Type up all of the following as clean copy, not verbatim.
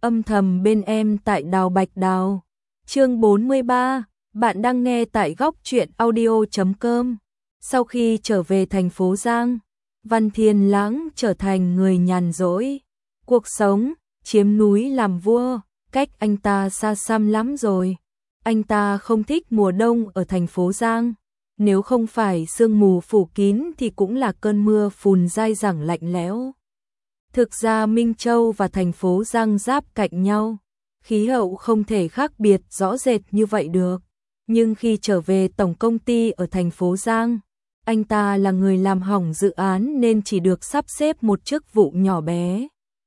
Âm thầm bên em tại Đào Bạch Đào. Chương 43, bạn đang nghe tại góc truyện audio.com. Sau khi trở về thành phố Giang, Văn Thiên Lãng trở thành người nhàn rỗi. Cuộc sống, chiếm núi làm vua, cách anh ta xa xăm lắm rồi. Anh ta không thích mùa đông ở thành phố Giang. Nếu không phải sương mù phủ kín thì cũng là cơn mưa phùn dai dẳng lạnh lẽo. Thực ra Minh Châu và thành phố Giang giáp cạnh nhau, khí hậu không thể khác biệt rõ rệt như vậy được. Nhưng khi trở về tổng công ty ở thành phố Giang, anh ta là người làm hỏng dự án nên chỉ được sắp xếp một chức vụ nhỏ bé.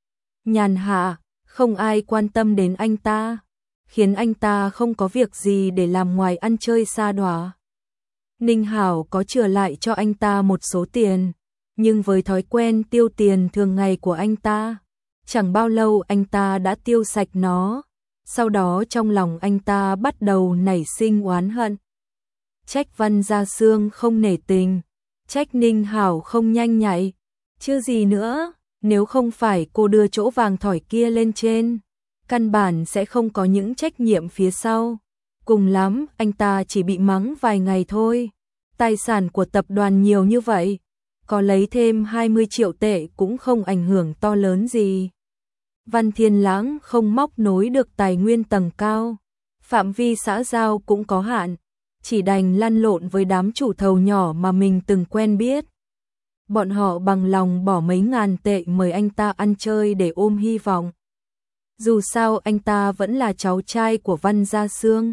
Nhàn hạ, không ai quan tâm đến anh ta, khiến anh ta không có việc gì để làm ngoài ăn chơi sa đọa. Ninh Hảo có chừa lại cho anh ta một số tiền, nhưng với thói quen tiêu tiền thường ngày của anh ta, chẳng bao lâu anh ta đã tiêu sạch nó. Sau đó trong lòng anh ta bắt đầu nảy sinh oán hận. Trách Văn Gia Sương không nể tình, trách Ninh Hảo không nhanh nhạy, chứ gì nữa, nếu không phải cô đưa chỗ vàng thỏi kia lên trên, căn bản sẽ không có những trách nhiệm phía sau. Cùng lắm, anh ta chỉ bị mắng vài ngày thôi. Tài sản của tập đoàn nhiều như vậy, có lấy thêm 20 triệu tệ cũng không ảnh hưởng to lớn gì. Văn Thiên Lãng không móc nối được tài nguyên tầng cao, phạm vi xã giao cũng có hạn, chỉ đành lăn lộn với đám chủ thầu nhỏ mà mình từng quen biết. Bọn họ bằng lòng bỏ mấy ngàn tệ mời anh ta ăn chơi để ôm hy vọng. Dù sao anh ta vẫn là cháu trai của Văn Gia Sương.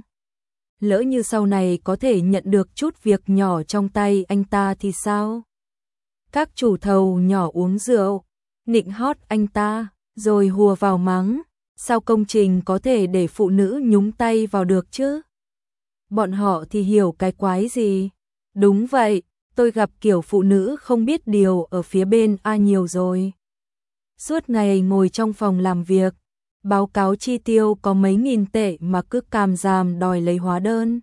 Lỡ như sau này có thể nhận được chút việc nhỏ trong tay anh ta thì sao? Các chủ thầu nhỏ uống rượu, nịnh hót anh ta, rồi hùa vào mắng, sao công trình có thể để phụ nữ nhúng tay vào được chứ? Bọn họ thì hiểu cái quái gì? Đúng vậy, tôi gặp kiểu phụ nữ không biết điều ở phía bên A nhiều rồi. Suốt ngày ngồi trong phòng làm việc, báo cáo chi tiêu có mấy nghìn tệ mà cứ càm ràm đòi lấy hóa đơn.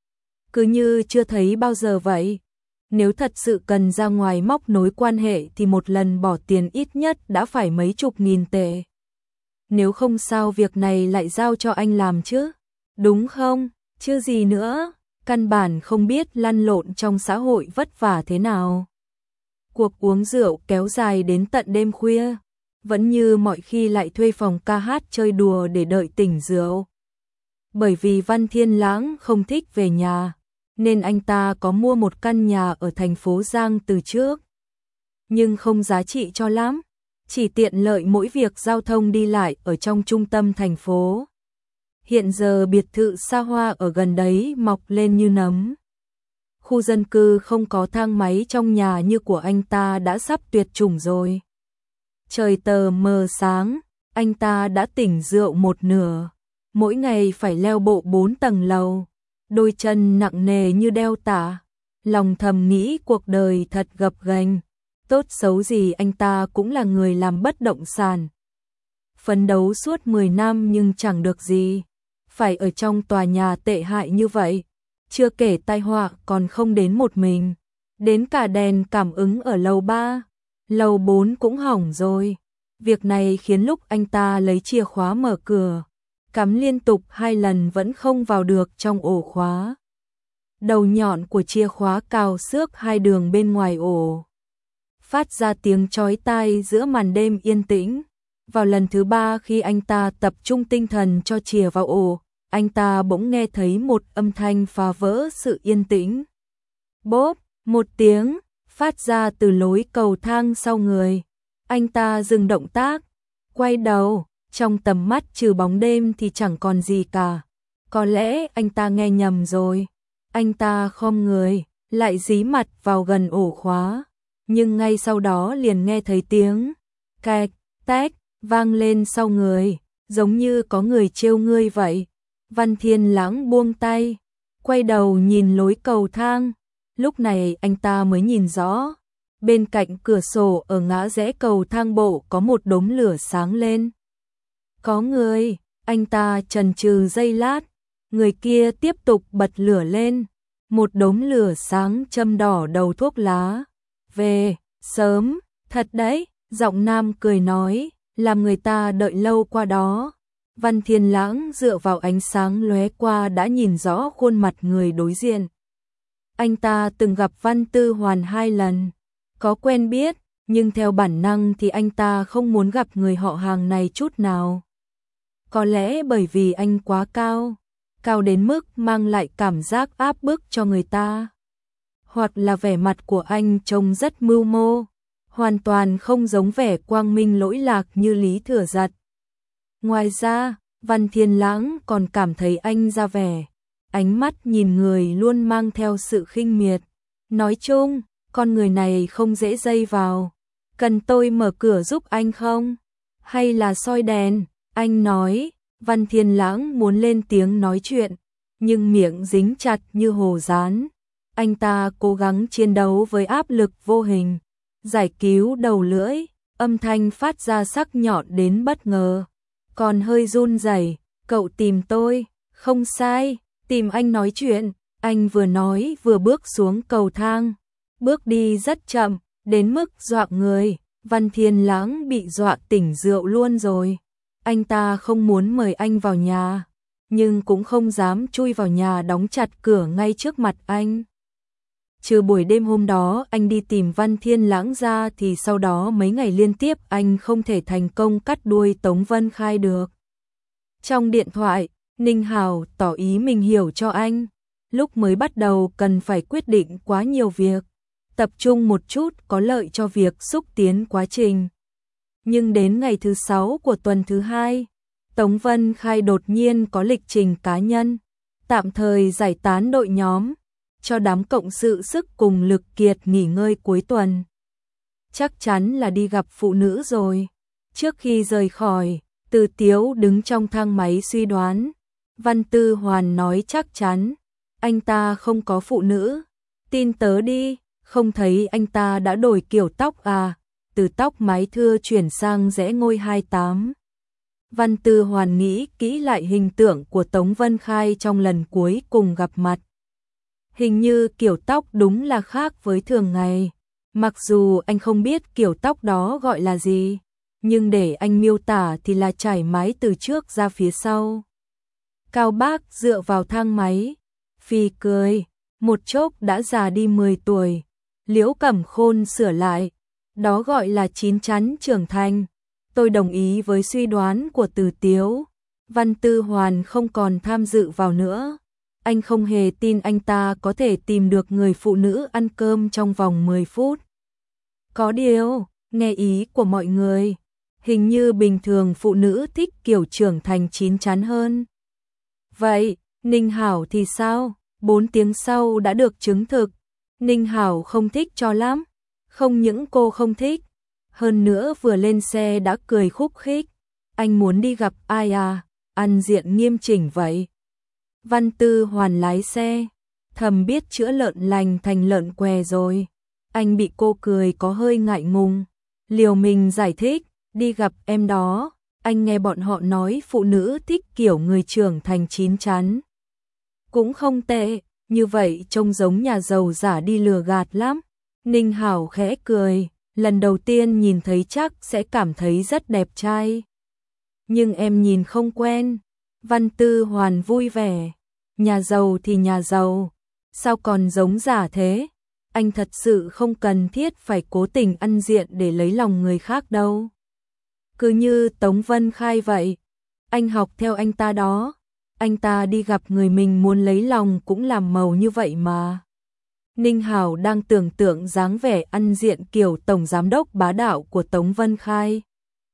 Cứ như chưa thấy bao giờ vậy. Nếu thật sự cần ra ngoài móc nối quan hệ thì một lần bỏ tiền ít nhất đã phải mấy chục nghìn tệ. Nếu không sao việc này lại giao cho anh làm chứ? Đúng không? Chứ gì nữa? Căn bản không biết lăn lộn trong xã hội vất vả thế nào. Cuộc uống rượu kéo dài đến tận đêm khuya. Vẫn như mọi khi lại thuê phòng ca hát chơi đùa để đợi tỉnh rượu. Bởi vì Văn Thiên Lãng không thích về nhà, nên anh ta có mua một căn nhà ở thành phố Giang từ trước. Nhưng không giá trị cho lắm, chỉ tiện lợi mỗi việc giao thông đi lại ở trong trung tâm thành phố. Hiện giờ biệt thự xa hoa ở gần đấy mọc lên như nấm. Khu dân cư không có thang máy trong nhà như của anh ta đã sắp tuyệt chủng rồi. Trời tờ mờ sáng, anh ta đã tỉnh rượu một nửa, mỗi ngày phải leo bộ 4 tầng lầu, đôi chân nặng nề như đeo tả, lòng thầm nghĩ cuộc đời thật gập ghềnh, tốt xấu gì anh ta cũng là người làm bất động sản. Phấn đấu suốt 10 năm nhưng chẳng được gì, phải ở trong tòa nhà tệ hại như vậy, chưa kể tai họa còn không đến một mình, đến cả đèn cảm ứng ở lầu 3. Lầu 4 cũng hỏng rồi. Việc này khiến lúc anh ta lấy chìa khóa mở cửa, cắm liên tục 2 lần vẫn không vào được trong ổ khóa. Đầu nhọn của chìa khóa cào xước 2 đường bên ngoài ổ, phát ra tiếng chói tai giữa màn đêm yên tĩnh. Vào lần thứ 3 khi anh ta tập trung tinh thần cho chìa vào ổ, anh ta bỗng nghe thấy một âm thanh phá vỡ sự yên tĩnh. Bốp, một tiếng phát ra từ lối cầu thang sau người. Anh ta dừng động tác, quay đầu, trong tầm mắt trừ bóng đêm thì chẳng còn gì cả. Có lẽ anh ta nghe nhầm rồi. Anh ta khom người, lại dí mặt vào gần ổ khóa, nhưng ngay sau đó liền nghe thấy tiếng cạch, tách vang lên sau người, giống như có người trêu ngươi vậy. Văn Thiên Lãng buông tay, quay đầu nhìn lối cầu thang. Lúc này anh ta mới nhìn rõ, bên cạnh cửa sổ ở ngã rẽ cầu thang bộ có một đốm lửa sáng lên. Có người, anh ta chần chừ giây lát, người kia tiếp tục bật lửa lên, một đốm lửa sáng châm đỏ đầu thuốc lá. Về, sớm, thật đấy, giọng nam cười nói, làm người ta đợi lâu qua đó. Văn Thiên Lãng dựa vào ánh sáng lóe qua đã nhìn rõ khuôn mặt người đối diện. Anh ta từng gặp Văn Tư Hoàn 2 lần, có quen biết, nhưng theo bản năng thì anh ta không muốn gặp người họ hàng này chút nào. Có lẽ bởi vì anh quá cao, cao đến mức mang lại cảm giác áp bức cho người ta. Hoặc là vẻ mặt của anh trông rất mưu mô, hoàn toàn không giống vẻ quang minh lỗi lạc như Lý Thừa Giật. Ngoài ra, Văn Thiên Lãng còn cảm thấy anh ra vẻ, ánh mắt nhìn người luôn mang theo sự khinh miệt. Nói chung, con người này không dễ dây vào. Cần tôi mở cửa giúp anh không? Hay là soi đèn? Anh nói. Văn Thiên Lãng muốn lên tiếng nói chuyện, nhưng miệng dính chặt như hồ dán. Anh ta cố gắng chiến đấu với áp lực vô hình, giải cứu đầu lưỡi, âm thanh phát ra sắc nhọn đến bất ngờ. Còn hơi run rẩy, cậu tìm tôi, không sai, tìm anh nói chuyện. Anh vừa nói vừa bước xuống cầu thang, bước đi rất chậm, đến mức dọa người. Văn Thiên Lãng bị dọa tỉnh rượu luôn rồi. Anh ta không muốn mời anh vào nhà, nhưng cũng không dám chui vào nhà đóng chặt cửa ngay trước mặt anh. Trừ buổi đêm hôm đó anh đi tìm Văn Thiên Lãng ra thì sau đó mấy ngày liên tiếp anh không thể thành công cắt đuôi Tống Vân Khai được. Trong điện thoại, Ninh Hào tỏ ý mình hiểu cho anh. Lúc mới bắt đầu cần phải quyết định quá nhiều việc, tập trung một chút có lợi cho việc xúc tiến quá trình. Nhưng đến ngày thứ 6 của tuần thứ 2, Tống Vân Khai đột nhiên có lịch trình cá nhân, tạm thời giải tán đội nhóm, cho đám cộng sự sức cùng lực kiệt nghỉ ngơi cuối tuần. Chắc chắn là đi gặp phụ nữ rồi. Trước khi rời khỏi, Từ Tiếu đứng trong thang máy suy đoán. Văn Tư Hoàn nói chắc chắn, anh ta không có phụ nữ. Tin tớ đi, không thấy anh ta đã đổi kiểu tóc à, từ tóc mái thưa chuyển sang rẽ ngôi 28. Văn Tư Hoàn nghĩ kỹ lại hình tượng của Tống Vân Khai trong lần cuối cùng gặp mặt. Hình như kiểu tóc đúng là khác với thường ngày. Mặc dù anh không biết kiểu tóc đó gọi là gì, nhưng để anh miêu tả thì là chải mái từ trước ra phía sau. Cao Bác dựa vào thang máy, phì cười, một chốc đã già đi 10 tuổi. Liễu Cẩm Khôn sửa lại, đó gọi là chín chắn trưởng thành. Tôi đồng ý với suy đoán của Từ Tiếu. Văn Tư Hoàn không còn tham dự vào nữa. Anh không hề tin anh ta có thể tìm được người phụ nữ ăn cơm trong vòng 10 phút. Có điều, nghe ý của mọi người, hình như bình thường phụ nữ thích kiểu trưởng thành chín chắn hơn. Vậy, Ninh Hảo thì sao? 4 tiếng sau đã được chứng thực. Ninh Hảo không thích cho lắm. Không những cô không thích, hơn nữa vừa lên xe đã cười khúc khích. Anh muốn đi gặp ai à? Ăn diện nghiêm chỉnh vậy. Văn Tư Hoàn lái xe, thầm biết chữa lợn lành thành lợn què rồi. Anh bị cô cười có hơi ngại ngùng, liều mình giải thích, đi gặp em đó. Anh nghe bọn họ nói phụ nữ thích kiểu người trưởng thành chín chắn. Cũng không tệ, như vậy trông giống nhà giàu giả đi lừa gạt lắm. Ninh Hảo khẽ cười, lần đầu tiên nhìn thấy chắc sẽ cảm thấy rất đẹp trai. Nhưng em nhìn không quen. Văn Tư Hoàn vui vẻ, nhà giàu thì nhà giàu, sao còn giống giả thế? Anh thật sự không cần thiết phải cố tình ăn diện để lấy lòng người khác đâu. Cứ như Tống Vân Khai vậy, anh học theo anh ta đó, anh ta đi gặp người mình muốn lấy lòng cũng làm màu như vậy mà. Ninh Hảo đang tưởng tượng dáng vẻ ăn diện kiểu tổng giám đốc bá đạo của Tống Vân Khai.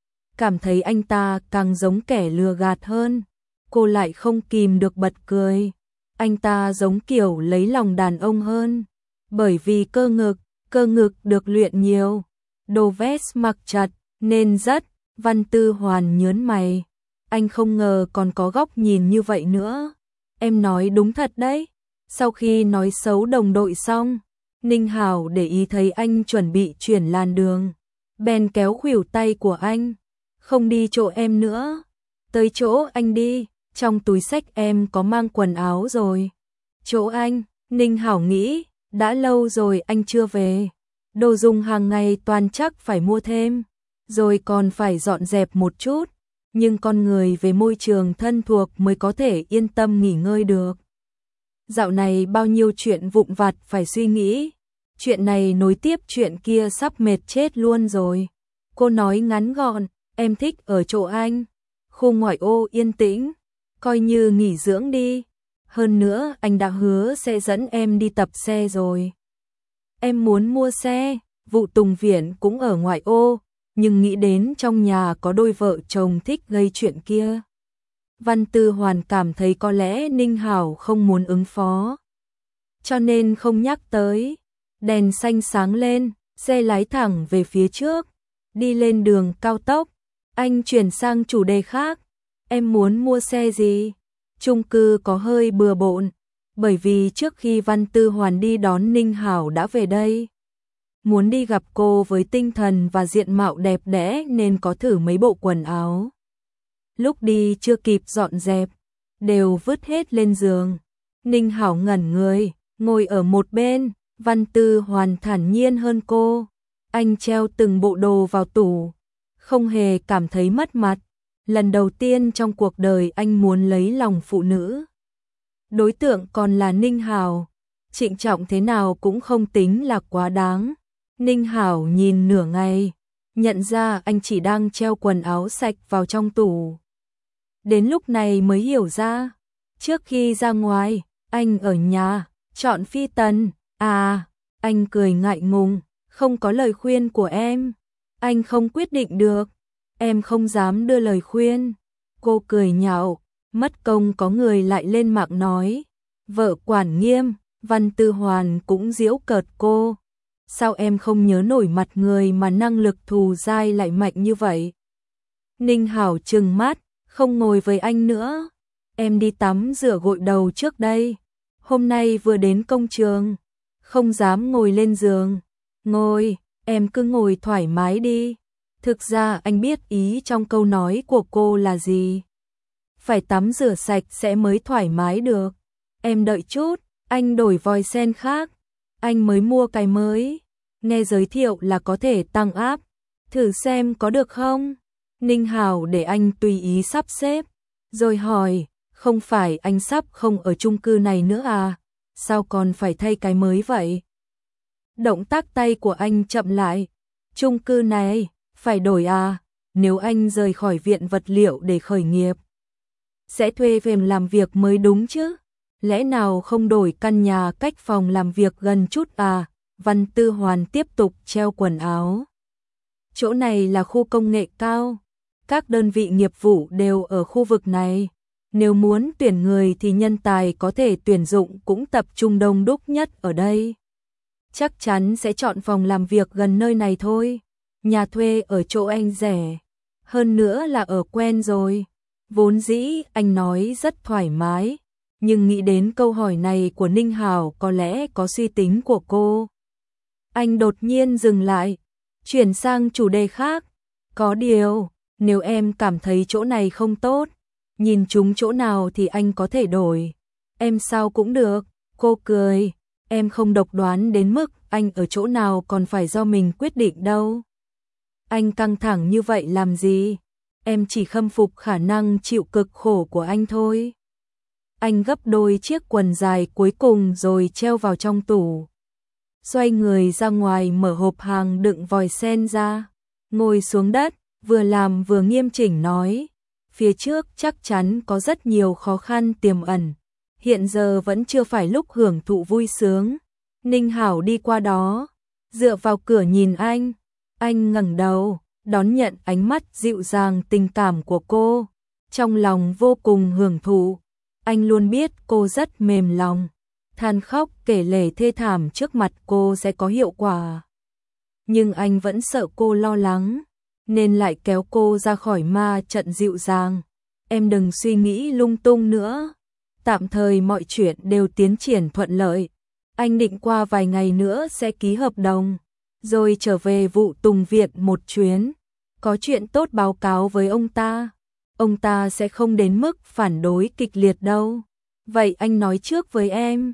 Cảm thấy anh ta càng giống kẻ lừa gạt hơn, cô lại không kìm được bật cười. Anh ta giống kiểu lấy lòng đàn ông hơn, bởi vì cơ ngực được luyện nhiều, đồ vest mặc chặt nên rất. Văn Tư Hoàn nhớn mày, anh không ngờ còn có góc nhìn như vậy nữa. Em nói đúng thật đấy. Sau khi nói xấu đồng đội xong, Ninh Hảo để ý thấy anh chuẩn bị chuyển làn đường, bèn kéo khuỷu tay của anh. Không đi chỗ em nữa, tới chỗ anh đi, trong túi xách em có mang quần áo rồi. Chỗ anh, Ninh Hảo nghĩ, đã lâu rồi anh chưa về, đồ dùng hàng ngày toàn chắc phải mua thêm, rồi còn phải dọn dẹp một chút, nhưng con người về môi trường thân thuộc mới có thể yên tâm nghỉ ngơi được. Dạo này bao nhiêu chuyện vụn vặt phải suy nghĩ, chuyện này nối tiếp chuyện kia sắp mệt chết luôn rồi. Cô nói ngắn gọn, em thích ở chỗ anh, khu ngoại ô yên tĩnh, coi như nghỉ dưỡng đi. Hơn nữa anh đã hứa sẽ dẫn em đi tập xe rồi. Em muốn mua xe, vụ Tùng Viễn cũng ở ngoại ô, nhưng nghĩ đến trong nhà có đôi vợ chồng thích gây chuyện kia. Văn Tư Hoàn cảm thấy có lẽ Ninh Hảo không muốn ứng phó, cho nên không nhắc tới. Đèn xanh sáng lên, xe lái thẳng về phía trước, đi lên đường cao tốc. Anh chuyển sang chủ đề khác, em muốn mua xe gì? Chung cư có hơi bừa bộn, bởi vì trước khi Văn Tư Hoàn đi đón Ninh Hảo đã về đây. Muốn đi gặp cô với tinh thần và diện mạo đẹp đẽ nên có thử mấy bộ quần áo. Lúc đi chưa kịp dọn dẹp, đều vứt hết lên giường. Ninh Hảo ngẩn người, ngồi ở một bên, Văn Tư Hoàn thản nhiên hơn cô. Anh treo từng bộ đồ vào tủ, không hề cảm thấy mất mặt. Lần đầu tiên trong cuộc đời anh muốn lấy lòng phụ nữ. Đối tượng còn là Ninh Hảo, trịnh trọng thế nào cũng không tính là quá đáng. Ninh Hảo nhìn nửa ngày, nhận ra anh chỉ đang treo quần áo sạch vào trong tủ. Đến lúc này mới hiểu ra, trước khi ra ngoài, anh ở nhà, chọn phi tần. À, anh cười ngại ngùng, không có lời khuyên của em. Anh không quyết định được, em không dám đưa lời khuyên. Cô cười nhạo, mất công có người lại lên mạng nói. Vợ quản nghiêm, Văn Tư Hoàn cũng giễu cợt cô. Sao em không nhớ nổi mặt người mà năng lực thù dai lại mạnh như vậy? Ninh Hảo trừng mắt, không ngồi với anh nữa. Em đi tắm rửa gội đầu trước đây. Hôm nay vừa đến công trường, không dám ngồi lên giường. Ngồi, em cứ ngồi thoải mái đi. Thực ra anh biết ý trong câu nói của cô là gì. Phải tắm rửa sạch sẽ mới thoải mái được. Em đợi chút, anh đổi vòi sen khác. Anh mới mua cái mới. Nghe giới thiệu là có thể tăng áp. Thử xem có được không? Ninh Hảo để anh tùy ý sắp xếp. Rồi hỏi, không phải anh sắp không ở chung cư này nữa à? Sao còn phải thay cái mới vậy? Động tác tay của anh chậm lại. Chung cư này, phải đổi à? Nếu anh rời khỏi viện vật liệu để khởi nghiệp, sẽ thuê về làm việc mới đúng chứ? Lẽ nào không đổi căn nhà cách phòng làm việc gần chút à? Văn Tư Hoàn tiếp tục treo quần áo. Chỗ này là khu công nghệ cao. Các đơn vị nghiệp vụ đều ở khu vực này. Nếu muốn tuyển người thì nhân tài có thể tuyển dụng cũng tập trung đông đúc nhất ở đây. Chắc chắn sẽ chọn phòng làm việc gần nơi này thôi. Nhà thuê ở chỗ anh rẻ. Hơn nữa là ở quen rồi. Vốn dĩ anh nói rất thoải mái. Nhưng nghĩ đến câu hỏi này của Ninh Hảo có lẽ có suy tính của cô. Anh đột nhiên dừng lại. Chuyển sang chủ đề khác. Có điều, nếu em cảm thấy chỗ này không tốt, nhìn chúng chỗ nào thì anh có thể đổi. Em sao cũng được. Cô cười. Em không độc đoán đến mức anh ở chỗ nào còn phải do mình quyết định đâu. Anh căng thẳng như vậy làm gì? Em chỉ khâm phục khả năng chịu cực khổ của anh thôi. Anh gấp đôi chiếc quần dài cuối cùng rồi treo vào trong tủ. Xoay người ra ngoài mở hộp hàng đựng vòi sen ra. Ngồi xuống đất, vừa làm vừa nghiêm chỉnh nói. Phía trước chắc chắn có rất nhiều khó khăn tiềm ẩn. Hiện giờ vẫn chưa phải lúc hưởng thụ vui sướng. Ninh Hảo đi qua đó, dựa vào cửa nhìn anh. Anh ngẩng đầu, đón nhận ánh mắt dịu dàng tình cảm của cô. Trong lòng vô cùng hưởng thụ. Anh luôn biết cô rất mềm lòng. Than khóc kể lể thê thảm trước mặt cô sẽ có hiệu quả. Nhưng anh vẫn sợ cô lo lắng, nên lại kéo cô ra khỏi ma trận dịu dàng. Em đừng suy nghĩ lung tung nữa. Tạm thời mọi chuyện đều tiến triển thuận lợi. Anh định qua vài ngày nữa sẽ ký hợp đồng, rồi trở về vụ Tùng Viễn một chuyến. Có chuyện tốt báo cáo với ông ta. Ông ta sẽ không đến mức phản đối kịch liệt đâu. Vậy anh nói trước với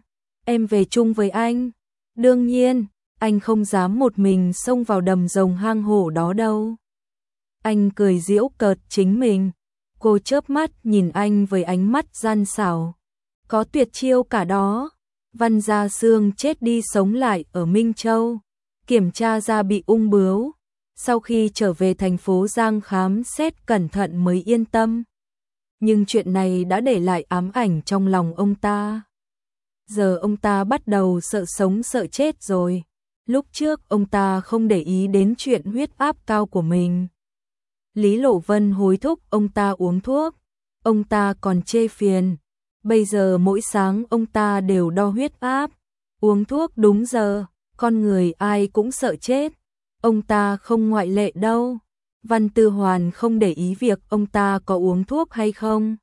em về chung với anh. Đương nhiên, anh không dám một mình xông vào đầm rồng hang hổ đó đâu. Anh cười giễu cợt chính mình. Cô chớp mắt nhìn anh với ánh mắt gian xảo. Có tuyệt chiêu cả đó. Văn Gia Sương chết đi sống lại ở Minh Châu, kiểm tra ra bị ung bướu. Sau khi trở về thành phố Giang khám xét cẩn thận mới yên tâm. Nhưng chuyện này đã để lại ám ảnh trong lòng ông ta. Giờ ông ta bắt đầu sợ sống sợ chết rồi. Lúc trước ông ta không để ý đến chuyện huyết áp cao của mình. Lý Lộ Vân hối thúc ông ta uống thuốc, ông ta còn chê phiền. Bây giờ mỗi sáng ông ta đều đo huyết áp, uống thuốc đúng giờ, con người ai cũng sợ chết. Ông ta không ngoại lệ đâu. Văn Tư Hoàn không để ý việc ông ta có uống thuốc hay không.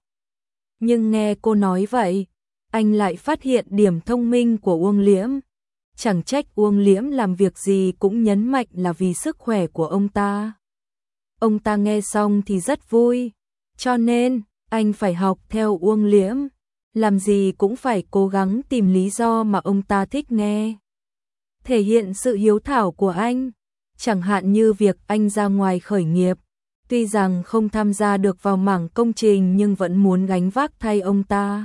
Nhưng nghe cô nói vậy, anh lại phát hiện điểm thông minh của Uông Liễm. Chẳng trách Uông Liễm làm việc gì cũng nhấn mạnh là vì sức khỏe của ông ta. Ông ta nghe xong thì rất vui, cho nên anh phải học theo Uông Liễm. Làm gì cũng phải cố gắng tìm lý do mà ông ta thích nghe. Thể hiện sự hiếu thảo của anh, chẳng hạn như việc anh ra ngoài khởi nghiệp. Tuy rằng không tham gia được vào mảng công trình nhưng vẫn muốn gánh vác thay ông ta.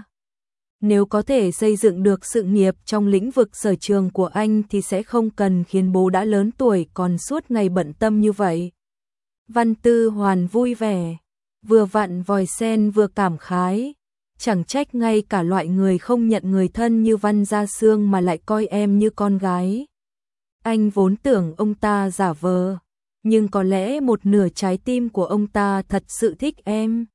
Nếu có thể xây dựng được sự nghiệp trong lĩnh vực sở trường của anh thì sẽ không cần khiến bố đã lớn tuổi còn suốt ngày bận tâm như vậy. Văn Tư Hoàn vui vẻ, vừa vặn vòi sen vừa cảm khái. Chẳng trách ngay cả loại người không nhận người thân như Văn Gia Sương mà lại coi em như con gái. Anh vốn tưởng ông ta giả vờ, nhưng có lẽ một nửa trái tim của ông ta thật sự thích em.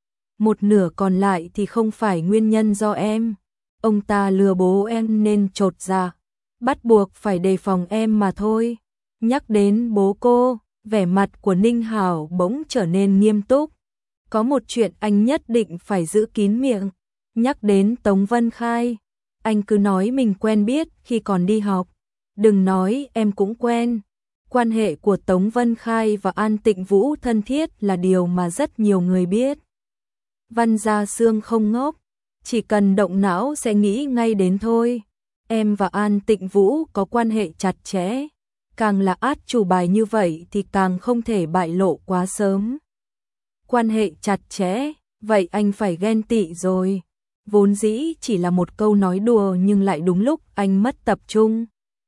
Một nửa còn lại thì không phải nguyên nhân do em. Ông ta lừa bố em nên chột dạ, bắt buộc phải đề phòng em mà thôi. Nhắc đến bố cô, vẻ mặt của Ninh Hảo bỗng trở nên nghiêm túc. Có một chuyện anh nhất định phải giữ kín miệng. Nhắc đến Tống Vân Khai, anh cứ nói mình quen biết khi còn đi học. Đừng nói em cũng quen. Quan hệ của Tống Vân Khai và An Tịnh Vũ thân thiết là điều mà rất nhiều người biết. Văn Gia Sương không ngốc, chỉ cần động não sẽ nghĩ ngay đến thôi. Em và An Tịnh Vũ có quan hệ chặt chẽ. Càng là át chủ bài như vậy thì càng không thể bại lộ quá sớm. Quan hệ chặt chẽ, vậy anh phải ghen tị rồi. Vốn dĩ chỉ là một câu nói đùa nhưng lại đúng lúc anh mất tập trung.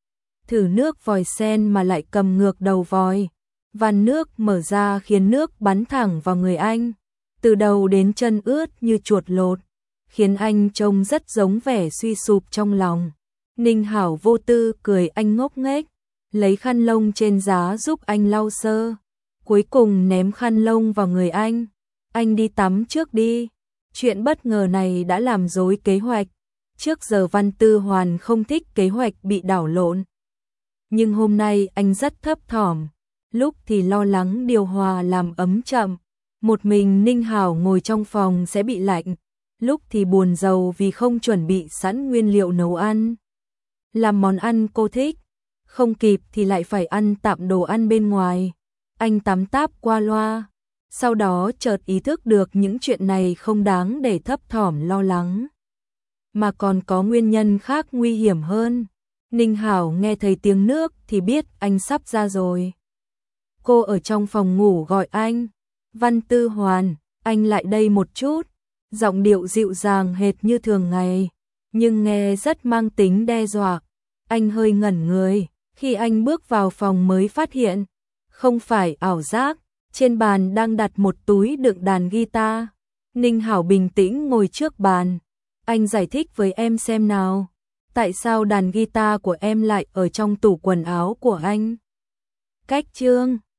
Thử nước vòi sen mà lại cầm ngược đầu vòi. Van nước mở ra khiến nước bắn thẳng vào người anh. Từ đầu đến chân ướt như chuột lột, khiến anh trông rất giống vẻ suy sụp trong lòng. Ninh Hảo vô tư cười anh ngốc nghếch, lấy khăn lông trên giá giúp anh lau sơ. Cuối cùng ném khăn lông vào người anh. Anh đi tắm trước đi. Chuyện bất ngờ này đã làm rối kế hoạch. Trước giờ Văn Tư Hoàn không thích kế hoạch bị đảo lộn. Nhưng hôm nay anh rất thấp thỏm. Lúc thì lo lắng điều hòa làm ấm chậm. Một mình Ninh Hảo ngồi trong phòng sẽ bị lạnh. Lúc thì buồn rầu vì không chuẩn bị sẵn nguyên liệu nấu ăn. Làm món ăn cô thích. Không kịp thì lại phải ăn tạm đồ ăn bên ngoài. Anh tắm táp qua loa. Sau đó chợt ý thức được những chuyện này không đáng để thấp thỏm lo lắng. Mà còn có nguyên nhân khác nguy hiểm hơn. Ninh Hảo nghe thấy tiếng nước thì biết anh sắp ra rồi. Cô ở trong phòng ngủ gọi anh. Văn Tư Hoàn, anh lại đây một chút. Giọng điệu dịu dàng hệt như thường ngày, nhưng nghe rất mang tính đe dọa. Anh hơi ngẩn người, khi anh bước vào phòng mới phát hiện. Không phải ảo giác, trên bàn đang đặt một túi đựng đàn guitar. Ninh Hảo bình tĩnh ngồi trước bàn. Anh giải thích với em xem nào. Tại sao đàn guitar của em lại ở trong tủ quần áo của anh? Cách chương